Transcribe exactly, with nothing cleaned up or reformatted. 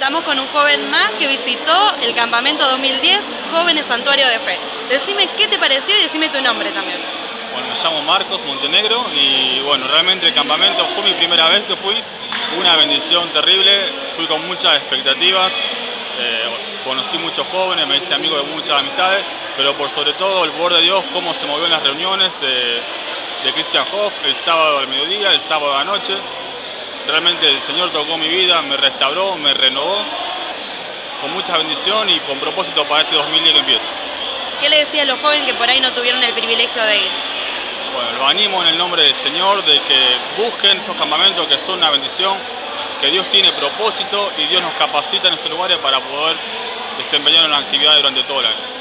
Estamos con un joven más que visitó el campamento dos mil diez, Jóvenes Santuario de Fe. Decime qué te pareció y decime tu nombre también. Bueno, me llamo Marcos Montenegro y bueno, realmente el campamento fue mi primera vez que fui, una bendición terrible, fui con muchas expectativas, eh, conocí muchos jóvenes, me hice amigo de muchas amistades, pero por sobre todo el poder de Dios, cómo se movió en las reuniones de, de Christian Hoff el sábado al mediodía, el sábado a la noche. Realmente el Señor tocó mi vida, me restauró, me renovó, con mucha bendición y con propósito para este dos mil diez que empieza. ¿Qué le decía a los jóvenes que por ahí no tuvieron el privilegio de ir? Bueno, los animo en el nombre del Señor de que busquen estos campamentos que son una bendición, que Dios tiene propósito y Dios nos capacita en esos lugares para poder desempeñar una actividad durante todo el año.